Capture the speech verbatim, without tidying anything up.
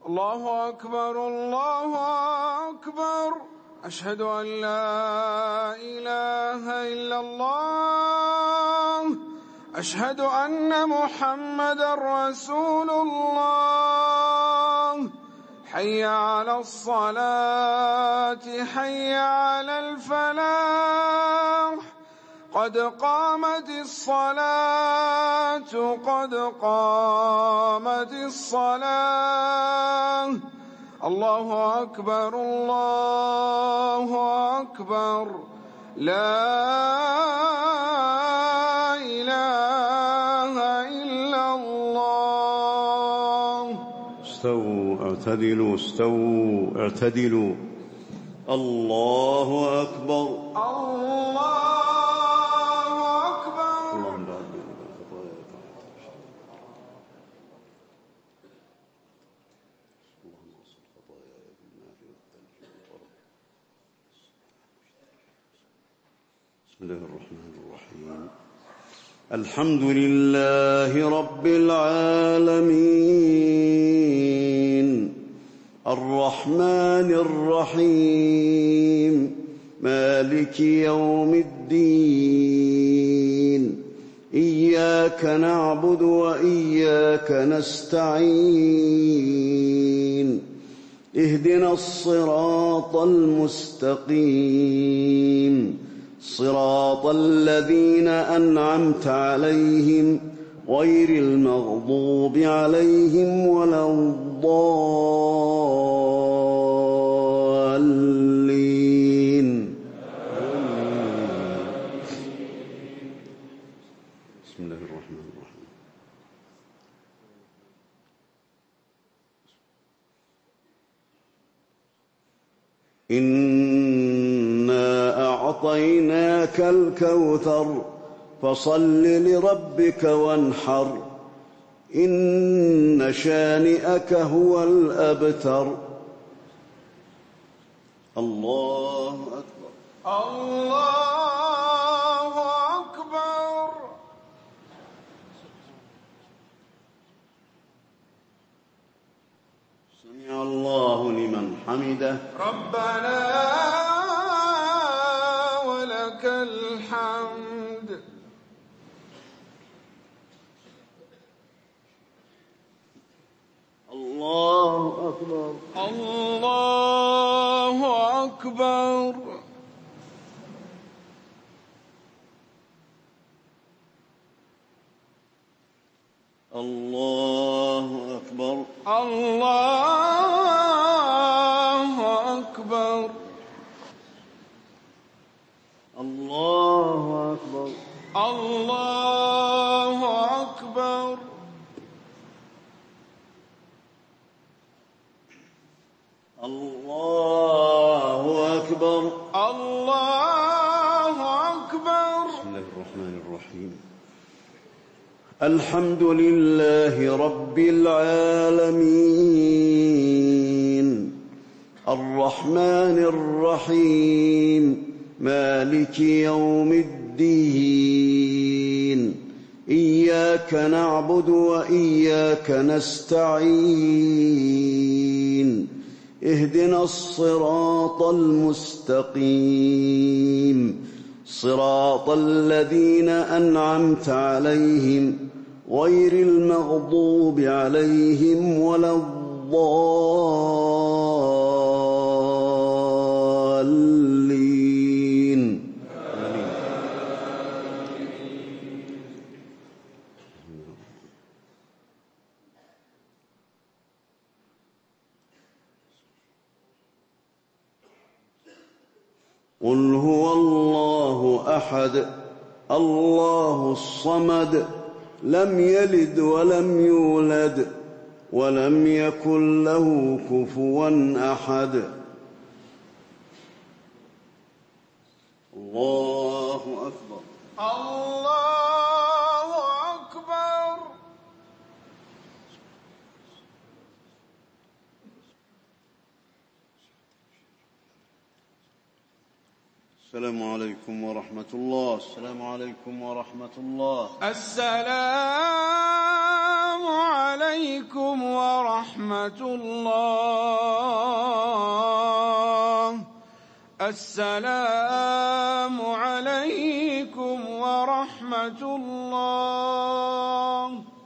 الله أكبر الله أكبر أشهد أن لا إله إلا الله أشهد أن محمدا رسول الله حي على الصلاة حي على الفلاح قد قامت الصلاة قد قامت الصلاة الله أكبر الله أكبر لا إله إلا الله. استووا اعتدلوا استووا اعتدلوا. الله أكبر الله بسم الله الرحمن الرحيم. الحمد لله رب العالمين الرحمن الرحيم مالك يوم الدين إياك نعبد وإياك نستعين اهدنا الصراط المستقيم صراط الذين أنعمت عليهم غير المغضوب عليهم ولا الضالين. بسم الله الرحمن الرحيم. إنا أعطيناك الكوثر فصل لربك وانحر إن شانئك هو الأبتر. الله أكبر الله أكبر. سمع الله لمن حمده ربنا ولك الحمد. الله أكبر الله أكبر. الله أكبر الله أكبر. الله أكبر الله أكبر. الله أكبر الله أكبر. بسم الله الرحمن الرحيم. الحمد لله رب العالمين الرحمن الرحيم مالك يوم الدين إياك نعبد وإياك نستعين اهدنا الصراط المستقيم صراط الذين أنعمت عليهم غير المغضوب عليهم ولا الضالين. قل هو الله أحد الله الصمد لم يلد ولم يولد ولم يكن له كفوا أحد. الله أكبر الله أكبر. السلام عليكم ورحمة الله. السلام عليكم ورحمة الله. السلام عليكم عليكم ورحمة الله. السلام عليكم ورحمة الله.